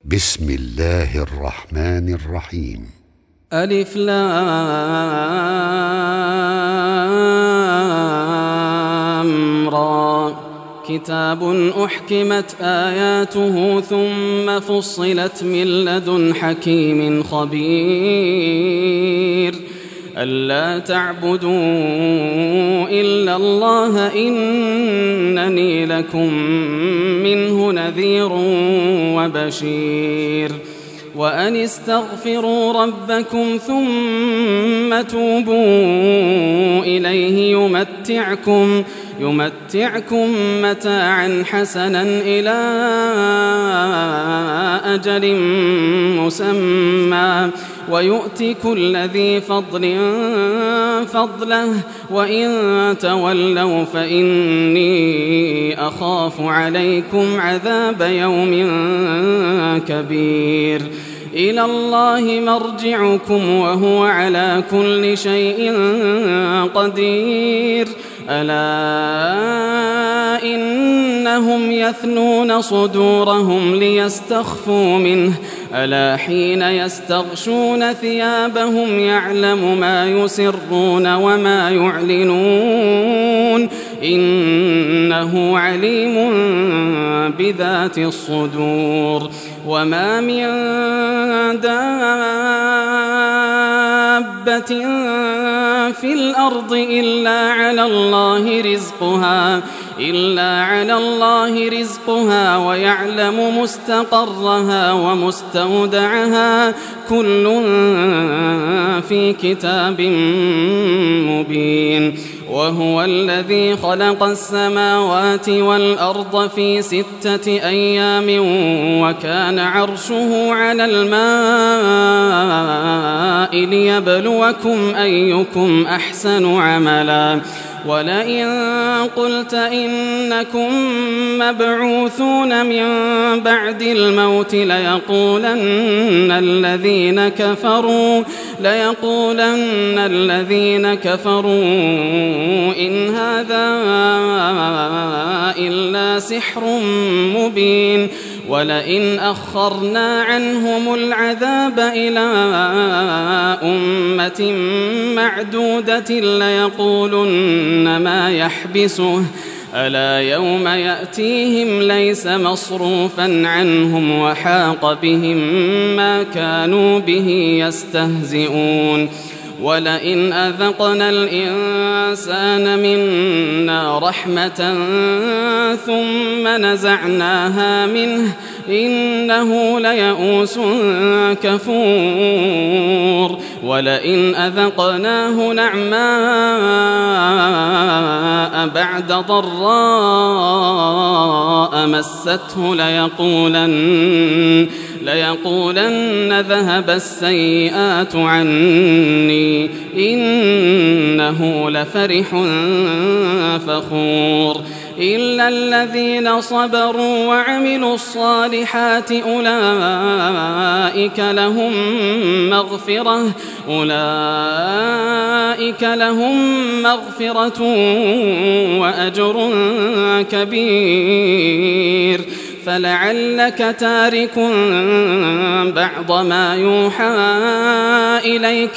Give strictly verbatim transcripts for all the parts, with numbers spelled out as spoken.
بسم الله الرحمن الرحيم. ألف لام را. كتاب أحكمت آياته ثم فصلت من لدن حكيم خبير ألا تعبدوا إلا الله إنني لكم منه نذير وبشير وأن استغفروا ربكم ثم توبوا إليه يمتعكم يمتعكم متاعا حسنا إلى أجل مسمى ويؤتي كل ذي فضل فضله وإن تولوا فإني أخاف عليكم عذاب يوم كبير إلى الله مرجعكم وهو على كل شيء قدير ألا إنهم يثنون صدورهم ليستخفوا منه ألا حين يستغشون ثيابهم يعلم ما يسرون وما يعلنون إنه عليم بذات الصدور وما من دابة في الأرض إلا على الله رزقها إلا على الله رزقها ويعلم مستقرها ومستودعها كل في كتاب مبين وهو الذي خلق السماوات والأرض في ستة أيام وكان عرشه على الماء ليبلوكم أيكم أحسن عملا ولئن قلت إنكم مبعوثون من بعد الموت ليقولن الذين كفروا ليقولن الذين كفروا إن هذا إلا سحر مبين ولئن أخرنا عنهم العذاب إلى أمة معدودة ليقولن ما يحبسه ألا يوم يأتيهم ليس مصروفا عنهم وحاق بهم ما كانوا به يستهزئون ولئن أذقنا الإنسان منا رحمة ثم نزعناها منه إنه ليئوس كفور ولئن أذقناه نعماء بعد ضراء مسته ليقولن ليقولن ذهب السيئات عني إنه لفرح فخور إلا الذين صبروا وعملوا الصالحات أولئك لهم مغفرة أولئك لهم مغفرة وأجر كبير فلعلك تارك بعض ما يوحى إليك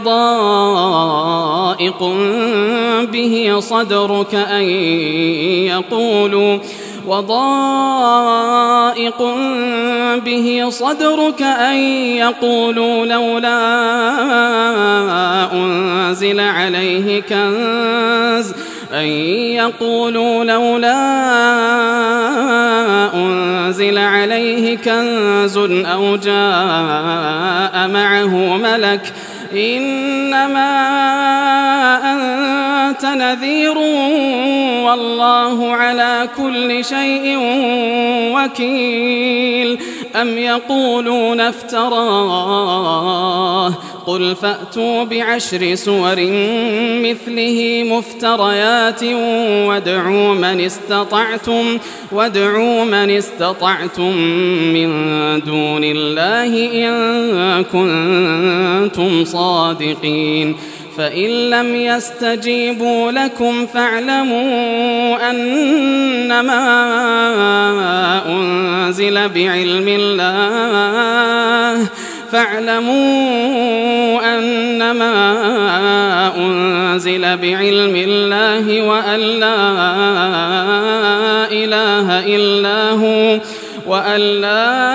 وضائق به صدرك أن يقولوا وضائق به صدرك أن يقولوا لولا أنزل عليه كنز أن يقولوا لولا أنزل عليه كنز أو جاء معه ملك إنما أنت نذير والله على كل شيء وكيل أم يقولون افتراه قل فأتوا بعشر سور مثله مفتريات وادعوا من استطعتم وادعوا من استطعتم من دون الله إن كنتم صادقين فإن لم يستجيبوا لكم فاعلموا أنما أنزل بعلم الله فاعلموا أنما أنزل بعلم الله وأن لا إله إلا هو وأن لا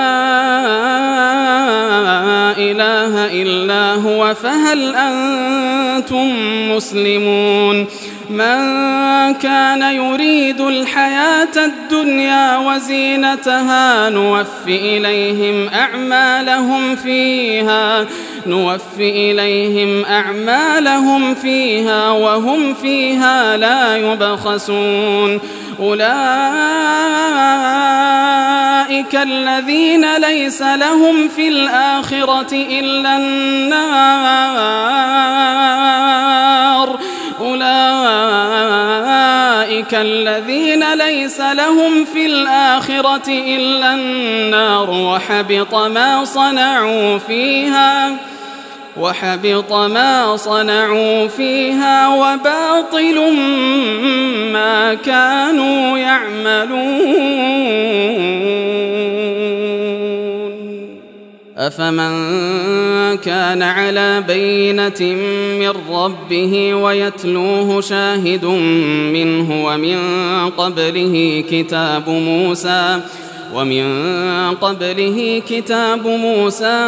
إله إلا هو فهل أنتم مسلمون من كان يريد الحياة الدنيا وزينتها نوف إليهم أعمالهم فيها نوف إليهم أعمالهم فيها وهم فيها لا يبخسون أولئك الذين ليس لهم في الآخرة إلا النار أولئك الذين ليس لهم في الآخرة إلا النار وحبط ما صنعوا فيها وحبط ما صنعوا فيها وباطل ما كانوا يعملون أفمن كان على بينة من ربه ويتلوه شاهد منه ومن قبله كتاب موسى ومن قبله كتاب موسى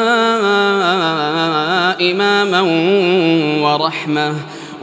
إماما ورحمة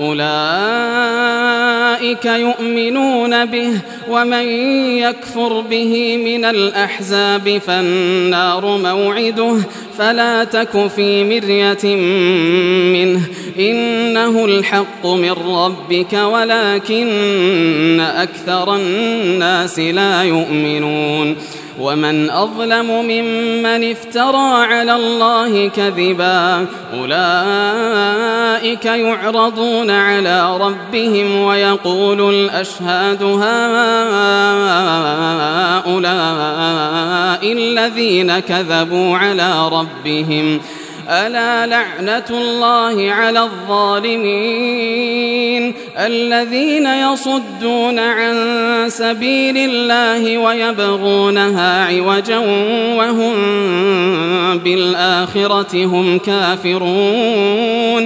أولئك يؤمنون به ومن يكفر به من الأحزاب فالنار موعده فلا تك في مرية منه إنه الحق من ربك ولكن أكثر الناس لا يؤمنون ومن أظلم ممن افترى على الله كذبا أولئك يعرضون على ربهم ويقول الأشهاد هؤلاء الذين كذبوا على ربهم ألا لعنة الله على الظالمين الذين يصدون عن سبيل الله ويبغونها عوجا وهم بالآخرة هم كافرون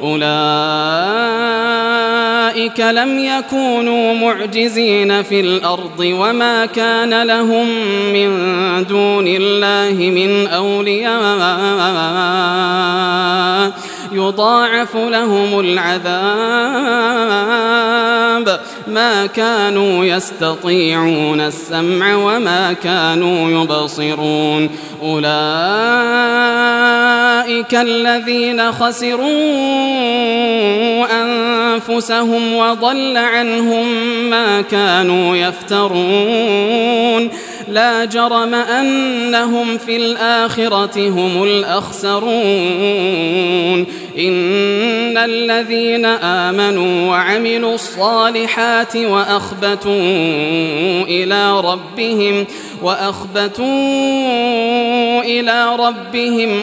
أولئك لم يكونوا معجزين في الأرض وما كان لهم من دون الله من أولياء يضاعف لهم العذاب ما كانوا يستطيعون السمع وما كانوا يبصرون أولئك الذين خسروا أنفسهم وضل عنهم ما كانوا يفترون لا جرم أنهم في الآخرة هم الأخسرون إن الذين آمنوا وعملوا الصالحات وأخبتوا إلى ربهم وأخبتوا إلى ربهم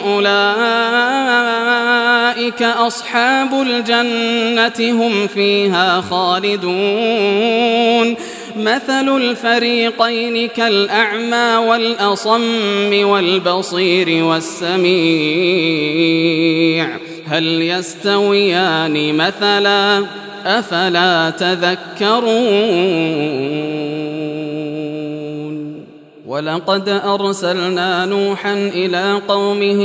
أولئك أصحاب الجنة هم فيها خالدون مثل الفريقين كالأعمى والأصم والبصير والسميع هل يستويان مثلا أفلا تذكرون ولقد أرسلنا نوحا إلى قومه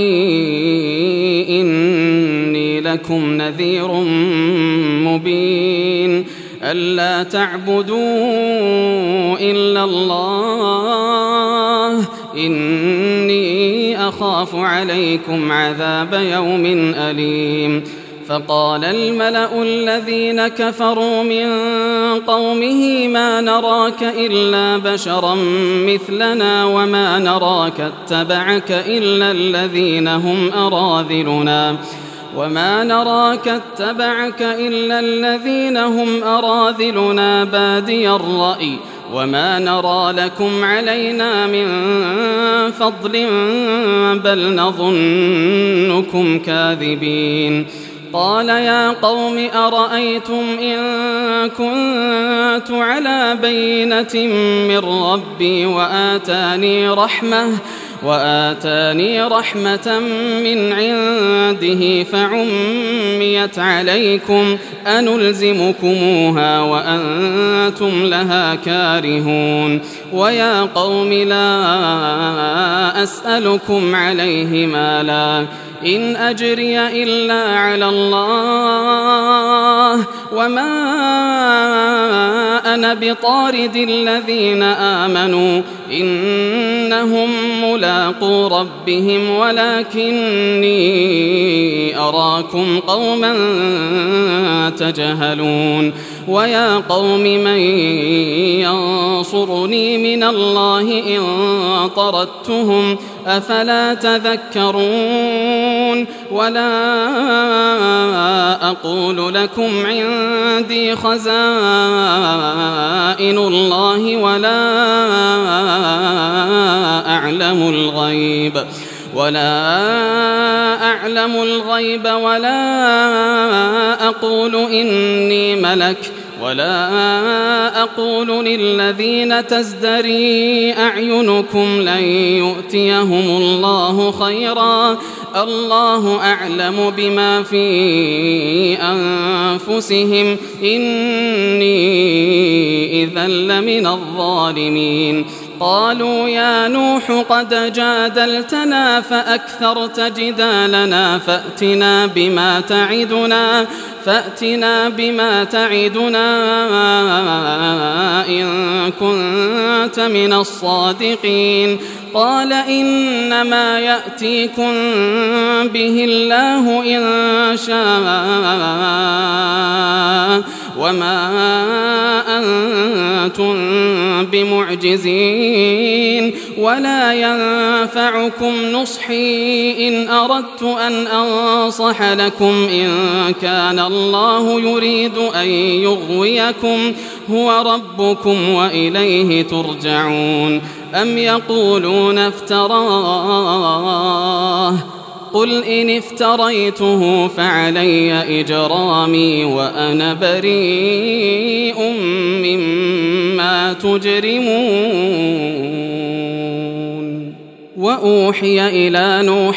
إني لكم نذير مبين ألا تعبدوا إلا الله إني أخاف عليكم عذاب يوم أليم فقال الملأ الذين كفروا من قومه ما نراك إلا بشرا مثلنا وما نراك اتبعك إلا الذين هم أراذلنا وما نراك اتبعك إلا الذين هم أراذلنا بادي الرأي وما نرى لكم علينا من فضل بل نظنكم كاذبين قال يا قوم أرأيتم إن كنت على بينة من ربي وآتاني رحمة وآتاني رحمة من عنده فعميت عليكم أنلزمكموها وأنتم لها كارهون ويا قوم لا أسألكم عليه مالا إن أجري إلا على الله وما أنا بطارد الذين آمنوا إنهم ملاقو ربهم ولكني أراكم قوما تجهلون ويا قوم من ينصرني من الله إن طردتهم أفلا تذكرون ولا أقول لكم عندي خزائن الله ولا أعلم الغيب ولا أعلم الغيب ولا أقول إني ملك ولا أقول للذين تزدري أعينكم لن يؤتيهم الله خيرا الله أعلم بما في أنفسهم إني إذا لمن الظالمين قالوا يا نوح قد جادلتنا فأكثرت جدالنا فأتنا بما تعدنا فأتنا بما تعدنا إن كنت من الصادقين قال إنما يأتيكم به الله إن شاء وما أنتم بمعجزين ولا ينفعكم نصحي إن أردت أن أنصح لكم إن كان الله يريد أن يغويكم هو ربكم وإليه ترجعون أم يقولون افتراه قل إن افتريته فعلي إجرامي وأنا بريء مما تجرمون وأوحي إلى نوح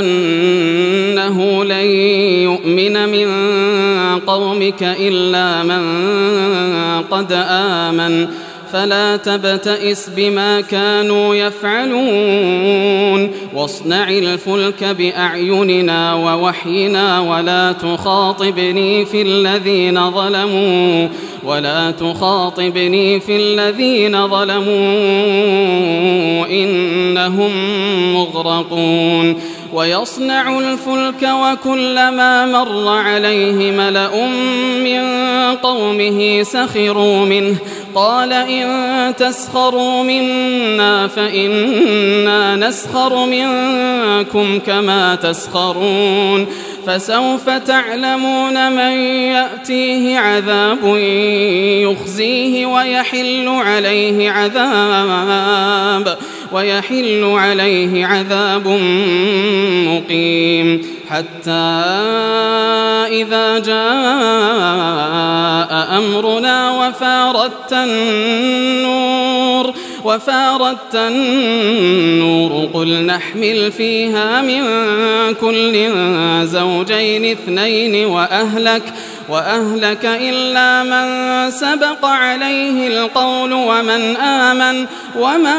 أنه لن يؤمن من قومك إلا من قد آمن فلا تبتئس بما كانوا يفعلون واصنع الفلك بأعيننا ووحينا ولا تخاطبني في الذين ظلموا ولا تخاطبني في الذين ظلموا إنهم مغرقون ويصنع الفلك وكلما مر عليه ملأ من قومه سخروا منه قال إن تسخروا منا فإنا نسخر منكم كما تسخرون فسوف تعلمون من يأتيه عذاب يخزيه ويحل عليه عذاب ويحل عليه عذاب مقيم حتى إذا جاء أمرنا وفارت النور وفارت النور قل نحمل فيها من كل زوجين اثنين وأهلك وأهلك إلا من سبق عليه القول ومن آمن وما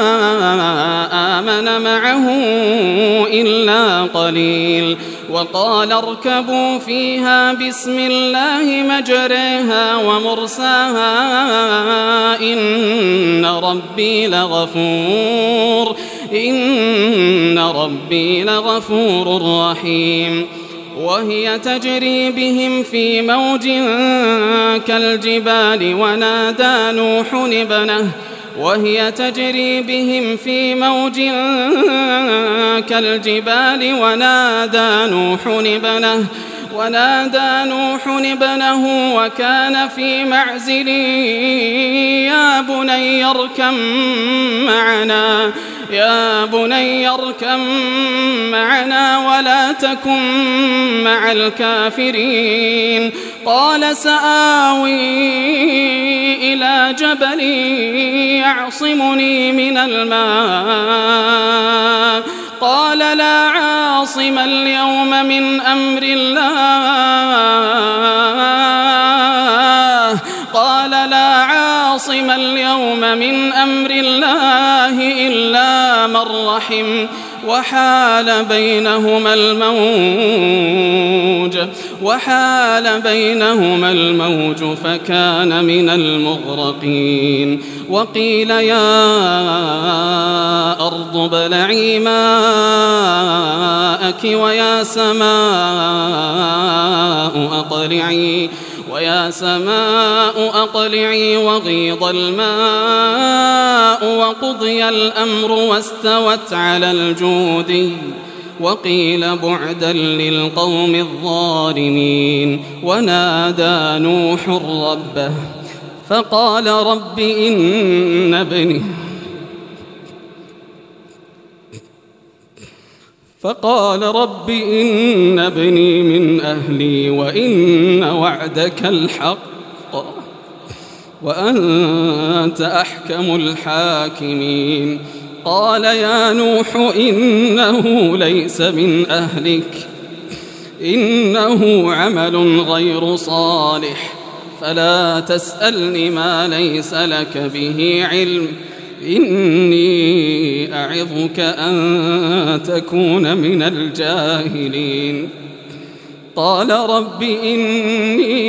آمن معه إلا قليل وقال اركبوا فيها بسم الله مجريها ومرساها إن ربي لغفور إن ربي لغفور رحيم وهي تجري بهم في موج كالجبال ونادى نوح ابنه وهي تجري بهم في موج كالجبال ونادى نوح ابنه ونادى نوح ابنه وكان في معزل يا بني اركب معنا يا بني اركب معنا ولا تكن مع الكافرين قال سآوي إلى جبل يعصمني من الماء قال لا عاصم اليوم من أمر الله قال لا عاصم اليوم من أمر الله إلا من رحم وحال بينهما الموج وحال بينهما الموج فكان من المغرقين وقيل يا أرض ابلعي ماءك ويا سماء أقلعي ويا سماء أقلعي وغيض الماء وقضي الأمر واستوت على الجودي وقيل بعدا للقوم الظالمين ونادى نوح ربه فقال رب إن ابني فقال رب إن ابني من أهلي وإن وعدك الحق وأنت أحكم الحاكمين قال يا نوح إنه ليس من أهلك إنه عمل غير صالح فلا تسألني ما ليس لك به علم إني أعظك أن تكون من الجاهلين قال رب إني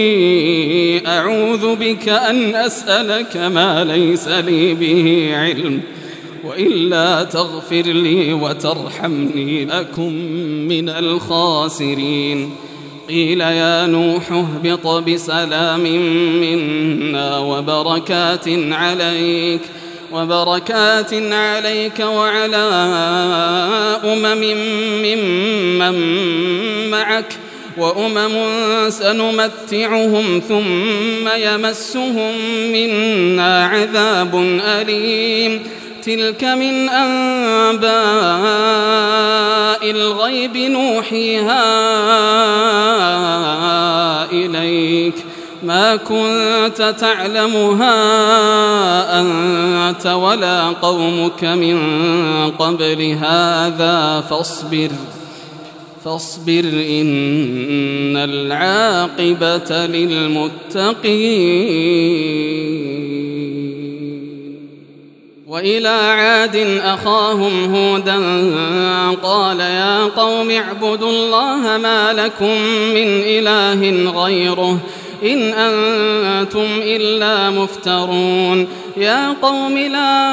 أعوذ بك أن أسألك ما ليس لي به علم وإلا تغفر لي وترحمني أكن من الخاسرين قيل يا نوح اهبط بسلام منا وبركات عليك وبركات عليك وعلى أمم ممن معك وأمم سنمتعهم ثم يمسهم منا عذاب أليم تلك من أنباء الغيب نوحيها إليك ما كنت تعلمها أنت ولا قومك من قبل هذا فاصبر فاصبر إن العاقبة للمتقين وإلى عاد أخاهم هودا قال يا قوم اعبدوا الله ما لكم من إله غيره إن أنتم إلا مفترون يا قوم لا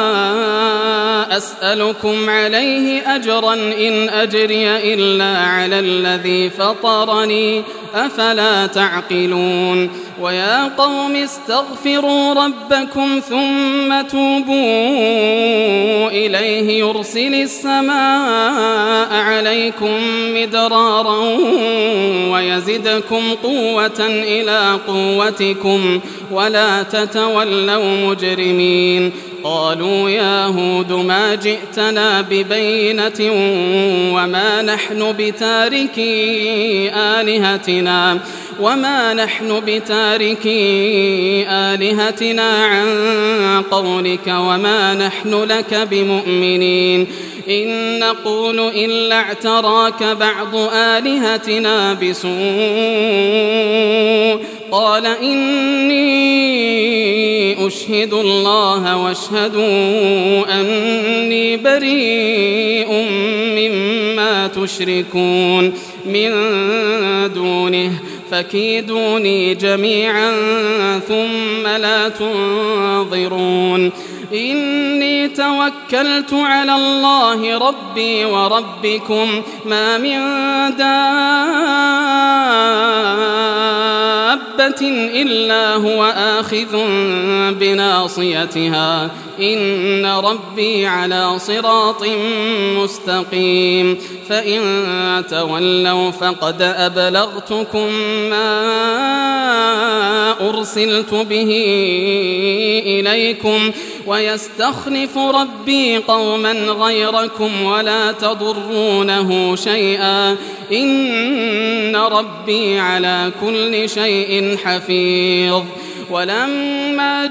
أسألكم عليه أجرا إن أجري إلا على الذي فطرني أفلا تعقلون ويا قوم استغفروا ربكم ثم توبوا إليه يرسل السماء عليكم مدرارا ويزدكم قوة إلى قوتكم ولا تتولوا مجرمين قالوا يا هود ما جئتنا ببينة وما نحن بتاركي آلهتنا وما نحن بتاركي آلهتنا عن قولك وما نحن لك بمؤمنين إن نقول إلا اعتراك بعض آلهتنا بسوء قال إني أشهد الله واشهدوا أني بريء مما تشركون من دونه فكيدوني جميعا ثم لا تنظرون إني توكلت على الله ربي وربكم ما من دابة إلا هو آخذ بناصيتها إن ربي على صراط مستقيم فإن تولوا فقد أبلغتكم ما أرسلت به إليكم ويستخلف ربي قوما غيركم ولا تضرونه شيئا إن ربي على كل شيء حفيظ. ولما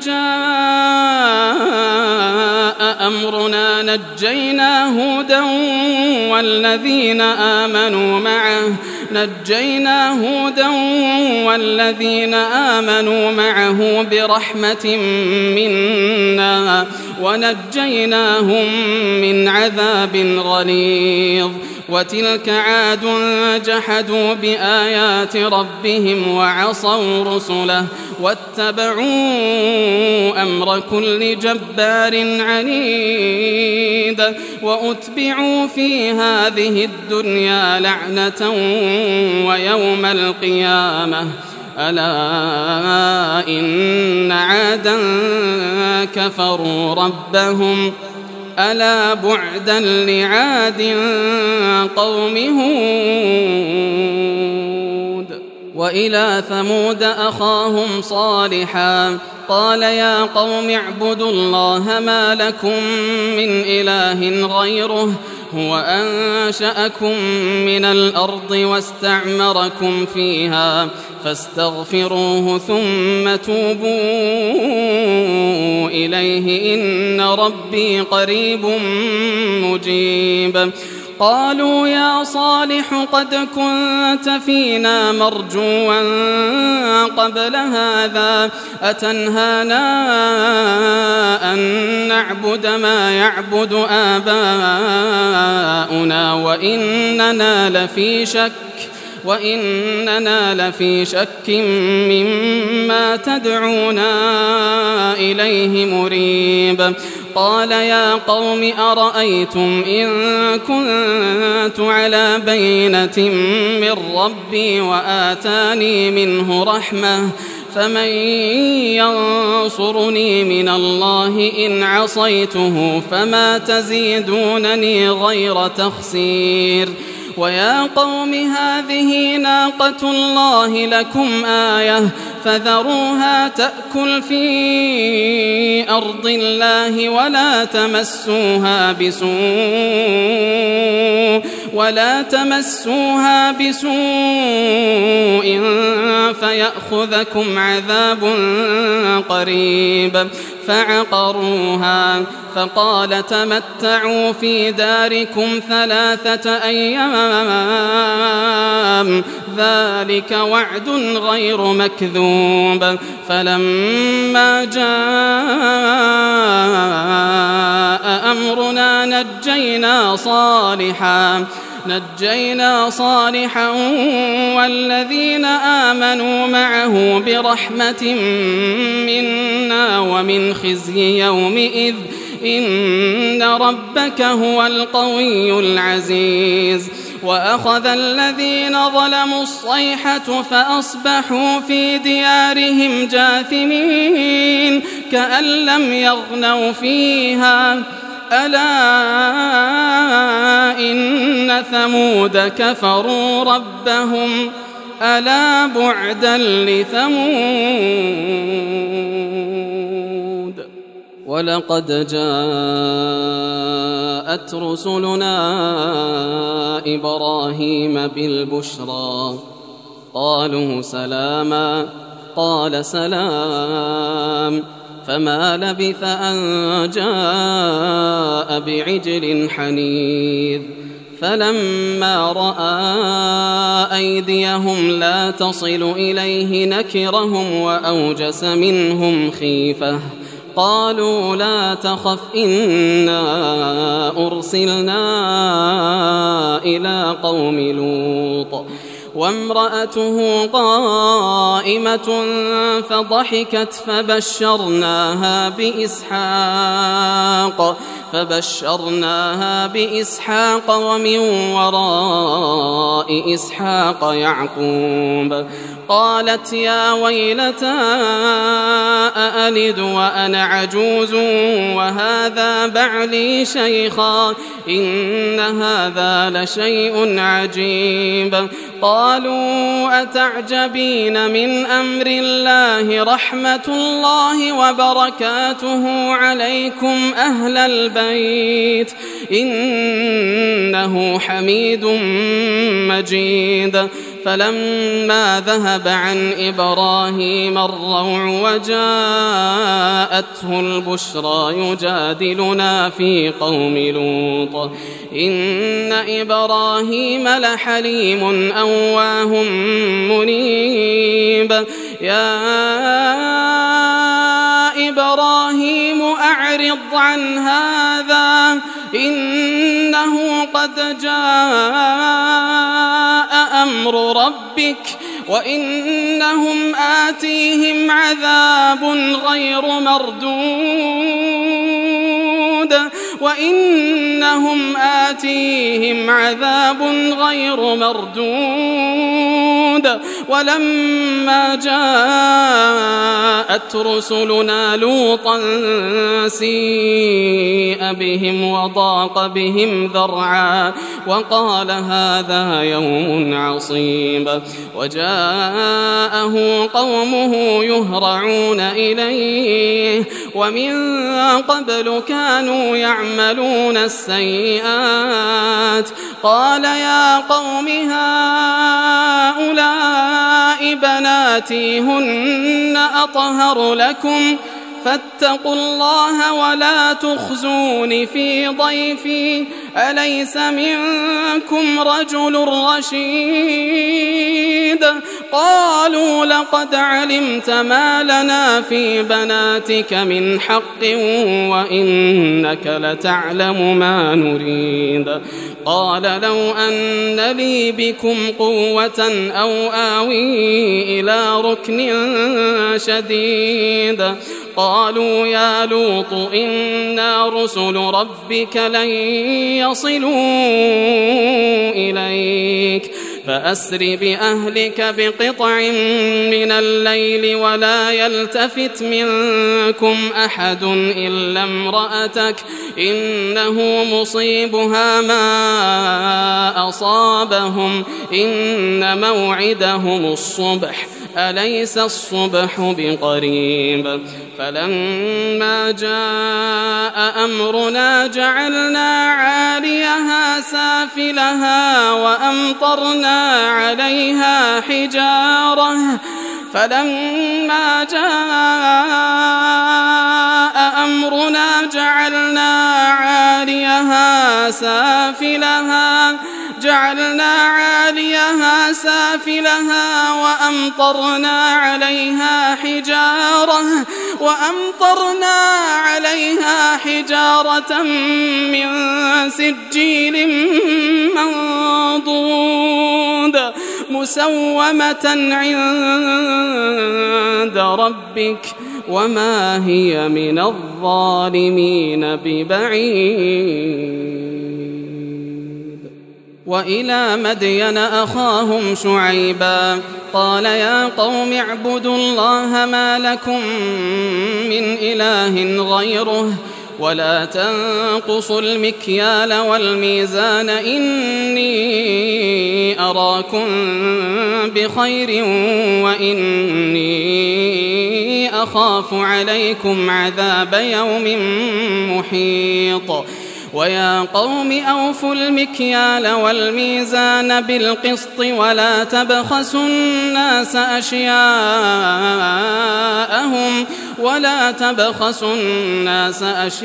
جاء أمرنا نجينا هودا والذين آمنوا معه نجينا هودا والذين آمنوا معه برحمة منا ونجيناهم من عذاب غليظ. وتلك عاد جحدوا بآيات ربهم وعصوا رسله واتبعوا أمر كل جبار عنيد وأتبعوا في هذه الدنيا لعنة ويوم القيامة ألا إن عادا كفروا ربهم ألا بعدا لعاد قوم هود. وإلى ثمود أخاهم صالحا قال يا قوم اعبدوا الله ما لكم من إله غيره هو أنشأكم من الأرض واستعمركم فيها فاستغفروه ثم توبوا إليه إن ربي قريب مجيب. قالوا يا صالح قد كنت فينا مرجوا قبل هذا أتنهانا أن نعبد ما يعبد آباؤنا وإننا لفي شك وإننا لفي شك مما تدعونا إليه مريب. قال يا قوم أرأيتم إن كنت على بينة من ربي وآتاني منه رحمة فمن ينصرني من الله إن عصيته فما تزيدونني غير تخسير. ويا قوم هذه ناقة الله لكم آية فذروها تأكل في أرض الله ولا تمسوها بسوء ولا تمسوها بسوء فيأخذكم عذاب قريب. فعقروها فقال تمتعوا في داركم ثلاثة أيام ذلك وعد غير مكذوب. فلما جاء أمرنا نجينا صالحا نجينا صالحا والذين آمنوا معه برحمة منا ومن خزي يومئذ إن ربك هو القوي العزيز. وأخذ الذين ظلموا الصيحة فأصبحوا في ديارهم جاثمين كأن لم يغنوا فيها ألا إن ثمود كفروا ربهم ألا بعدا لثمود. ولقد جاءت رسلنا إبراهيم بالبشرى قالوا سلاما قال سلام فما لبث أن جاء بعجل حنيذ. فلما رأى أيديهم لا تصل إليه نكرهم وأوجس منهم خيفة قالوا لا تخف إنا أرسلنا إلى قوم لوط وامرأته قائمة فضحكت فبشرناها بإسحاق فبشرناها بإسحاق ومن وراء إسحاق يعقوب. قالت يا ويلتى أألد وأنا عجوز وهذا بعلي شيخا إن هذا لشيء عجيب. قالوا أتعجبين من أمر الله رحمة الله وبركاته عليكم أهل البيت إنه حميد مجيد. فلما ذهب عن إبراهيم الروع وجاءته البشرى يجادلنا في قوم لوط إن إبراهيم لحليم أواه منيب. يا إبراهيم أعرض عن هذا إنه قد جاء أمر ربك وإنهم آتيهم عذاب غير مردود وإنهم آتيهم عذاب غير مردود. ولما جاءت رسلنا لوطا سيء بهم وضاق بهم ذرعا وقال هذا يوم عصيب. وجاءه قومه يهرعون إليه ومن قبل كانوا يعملون السيئات. قال يا قوم هؤلاء بناتي هن أطهر لكم فاتقوا الله ولا تخزون في ضيفي أليس منكم رجل رشيد. قالوا لقد علمت ما لنا في بناتك من حق وإنك لتعلم ما نريد. قال لو أن لي بكم قوة أو آوي إلى ركن شديد. قالوا يا لوط إنا رسل ربك لن يصلوا إليك فأسر بأهلك بقطع من الليل ولا يلتفت منكم أحد إلا امرأتك إنه مصيبها ما أصابهم إن موعدهم الصبح أليس الصبح بقريب. فلما جاء أمرنا جعلنا عاليها سافلها وأمطرنا عليها حجارة فلما جاء أمرنا جعلنا عاليها سافلها جعلنا عاليها سافلها وأمطرنا عليها حجارة وأمطرنا عليها حجارة من سجيل منضود مسومة عند ربك وما هي من الظالمين ببعيد. وإلى مدين أخاهم شعيبا قال يا قوم اعبدوا الله ما لكم من إله غيره ولا تنقصوا المكيال والميزان إني أراكم بخير وإني أخاف عليكم عذاب يوم محيط. ويا قوم أوفوا المكيال والميزان بالقسط ولا تبخسوا الناس أشياءهم ولا تبخسوا الناس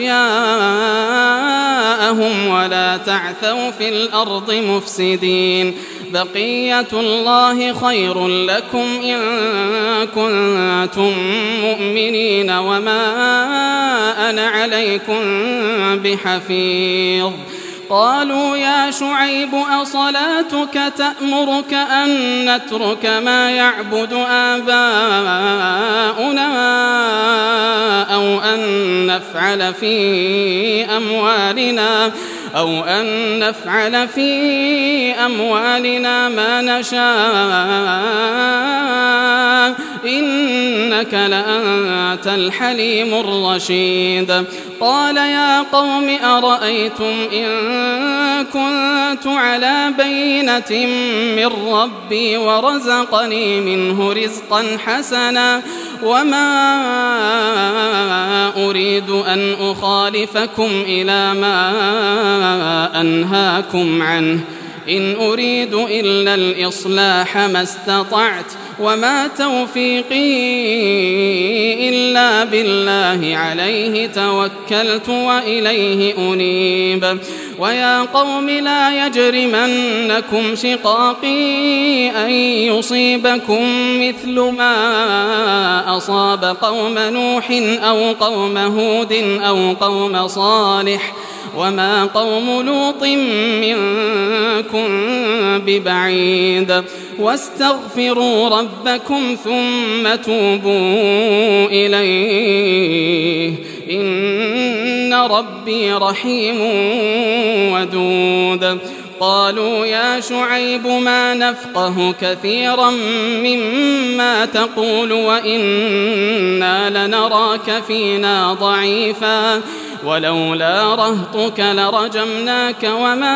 أشياءهم ولا تعثوا في الأرض مفسدين. بقية الله خير لكم إن كنتم مؤمنين وما أنا عليكم بحفيظ. قالوا يا شعيب أصلاتك تأمرك أن نترك ما يعبد آباؤنا أو أن نفعل في أموالنا أو أن نفعل في أموالنا ما نشاء إنك لأنت الحليم الرشيد. قال يا قوم أرأيتم إن كنت على بينة من ربي ورزقني منه رزقا حسنا وما أريد أن أخالفكم إلى ما أنهاكم عنه إن أريد إلا الإصلاح ما استطعت وما توفيقي إلا بالله عليه توكلت وإليه أنيب. ويا قوم لا يجرمنكم شقاقي أن يصيبكم مثل ما أصاب قوم نوح أو قوم هود أو قوم صالح وما قوم لوط منكم ببعيد. واستغفروا ربكم ثم توبوا إليه إن ربي رحيم ودود. قالوا يا شعيب ما نفقه كثيرا مما تقول وإنا لنراك فينا ضعيفا ولولا رهطك لرجمناك وما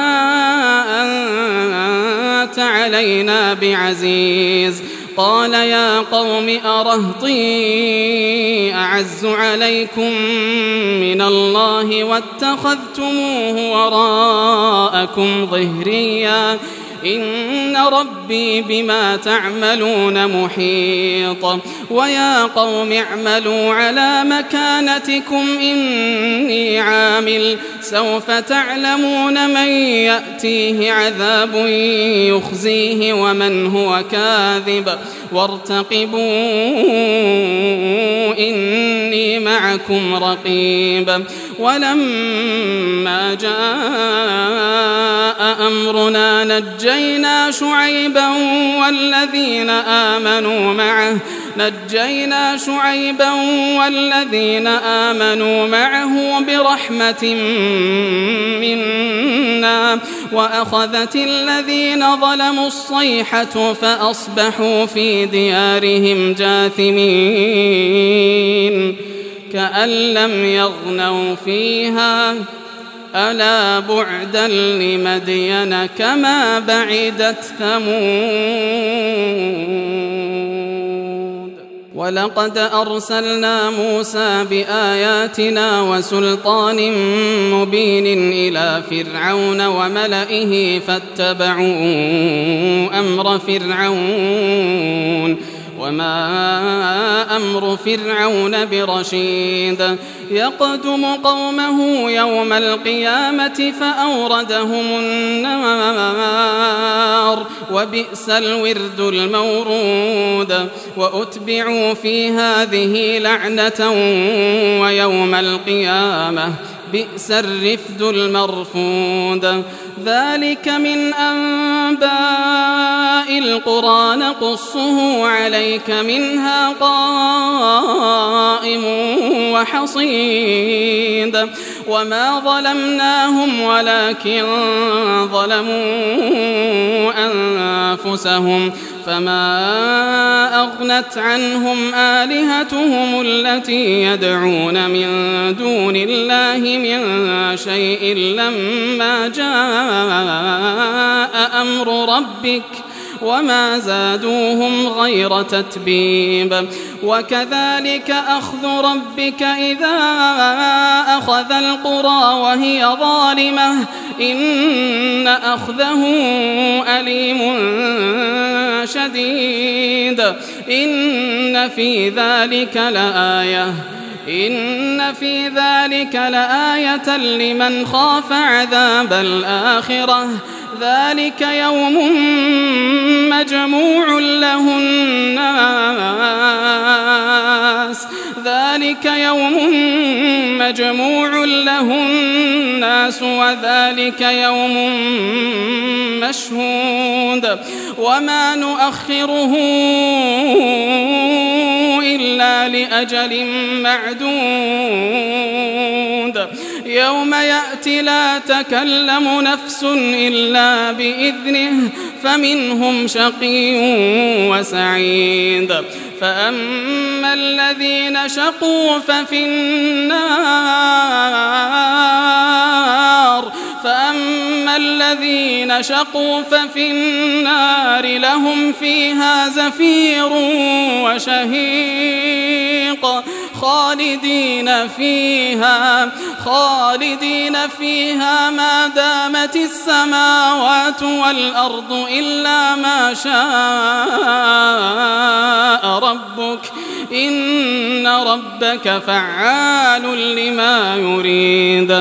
أنت علينا بعزيز. قال يا قوم أرهطي أعز عليكم من الله واتخذتموه وراءكم ظهريا إن ربي بما تعملون محيط. ويا قوم اعملوا على مكانتكم إني عامل سوف تعلمون من يأتيه عذاب يخزيه ومن هو كاذب وارتقبوا إني معكم رقيب. ولما جاء أمرنا نجينا شعيبا والذين آمنوا معه نجينا شعيبا والذين آمنوا معه برحمة منا وأخذت الذين ظلموا الصيحة فأصبحوا في ديارهم جاثمين كأن لم يغنوا فيها ألا بعدا لمدين كما بعدت ثمود. ولقد أرسلنا موسى بآياتنا وسلطان مبين إلى فرعون وملئه فاتبعوا أمر فرعون وما أمر فرعون برشيد. يقدم قومه يوم القيامة فأوردهم النار وبئس الورد المورود. وأتبعوا في هذه لعنة ويوم القيامة بئس الرفد المرفود. ذلك من أنباء القرى نقصه عليك منها قائم وحصيد. وما ظلمناهم ولكن ظلموا أنفسهم فما أغنت عنهم آلهتهم التي يدعون من دون الله من شيء لما جاء أمر ربك وما زادوهم غير تتبيب. وكذلك أخذ ربك إذا أخذ القرى وهي ظالمة إن أخذه أليم شديد. إن في ذلك لآية إن في ذلك لآية لمن خاف عذاب الآخرة. ذلك يوم مجموع له الناس ذلك ذلك يوم مجموع له الناس وذلك يوم مشهود وما نؤخره إلا لأجل معدود يوم يأتي لا تكلم نفس إلا بإذنه فمنهم شقي وسعيد فأما الذين شقوا ففي النار فأما الذين شقوا ففي النار لهم فيها زفير وشهيق خالدين فيها خالدين فيها ما دامت السماوات والأرض إلا ما شاء ربك إن ربك فعال لما يريد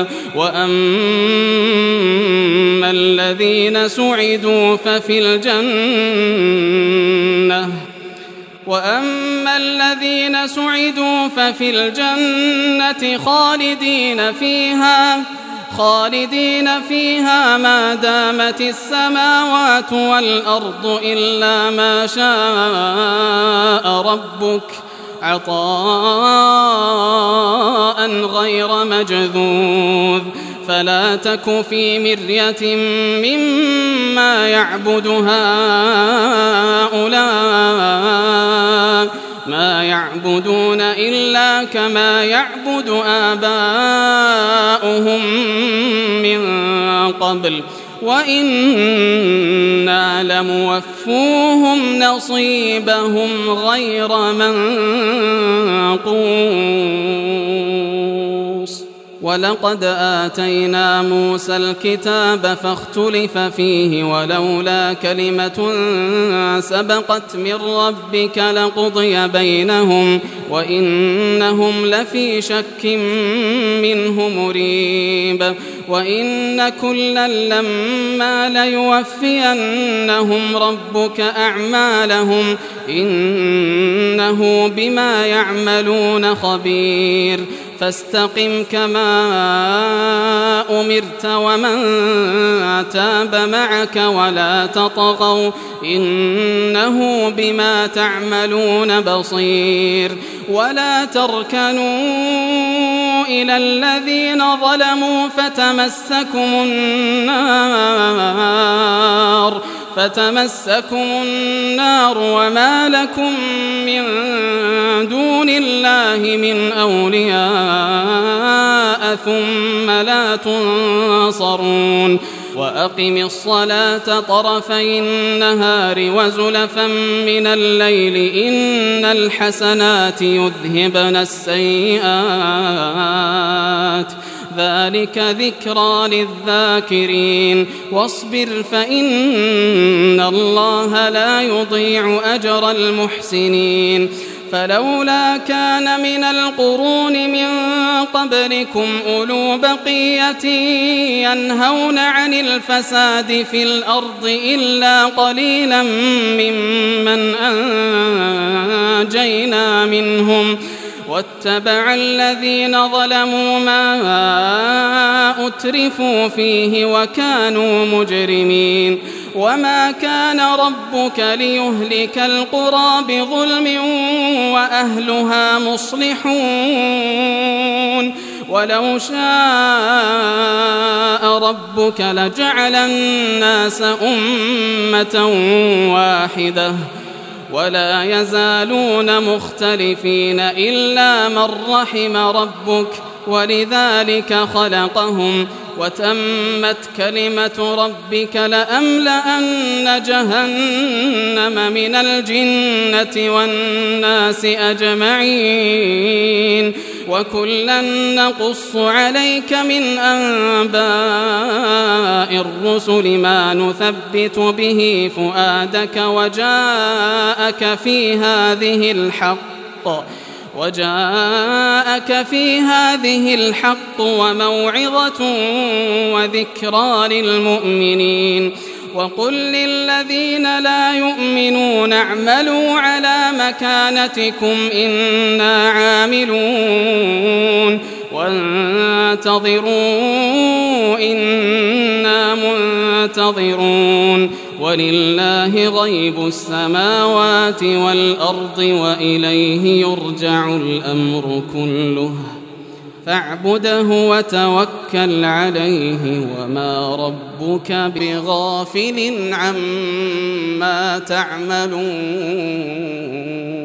وأما الذين سعدوا ففي الجنة وأما الذين سعدوا ففي الجنة خالدين فيها خالدين فيها ما دامت السماوات والأرض إلا ما شاء ربك عطاء غير مجذوذ فلا تك في مرية مما يعبد هؤلاء ما يعبدون إلا كما يعبد آباؤهم من قبل وإنا لموفوهم نصيبهم غير منقوص ولقد آتينا موسى الكتاب فاختلف فيه ولولا كلمة سبقت من ربك لقضي بينهم وإنهم لفي شك منه مريب وإن كلا لما ليوفينهم ربك أعمالهم إنه بما يعملون خبير فاستقم كما أمرت ومن تاب معك ولا تطغوا إنه بما تعملون بصير ولا تركنوا إلى الذين ظلموا فتمسكم النار فتمسكم النار وما لكم من دون الله من أولياء ثم لا تنصرون وأقم الصلاة طرفي النهار وزلفا من الليل إن الحسنات يذهبن السيئات ذلك ذكرى للذاكرين واصبر فإن الله لا يضيع أجر المحسنين فلولا كان من القرون من قبلكم أولو بقية ينهون عن الفساد في الأرض إلا قليلا ممن أنجينا منهم واتبع الذين ظلموا ما أترفوا فيه وكانوا مجرمين وما كان ربك ليهلك القرى بظلم وأهلها مصلحون ولو شاء ربك لجعل الناس أمة واحدة ولا يزالون مختلفين إلا من رحم ربك ولذلك خلقهم وتمت كلمة ربك لأملأن جهنم من الجنة والناس أجمعين وكلا نقص عليك من أنباء الرسل ما نثبت به فؤادك وجاءك في هذه الحق وجاءك في هذه الحق وموعظة وذكرى للمؤمنين وقل للذين لا يؤمنون اعملوا على مكانتكم إنا عاملون وانتظروا إنا منتظرون ولله غيب السماوات والأرض وإليه يرجع الأمر كله فاعبده وتوكل عليه وما ربك بغافل عما تعملون.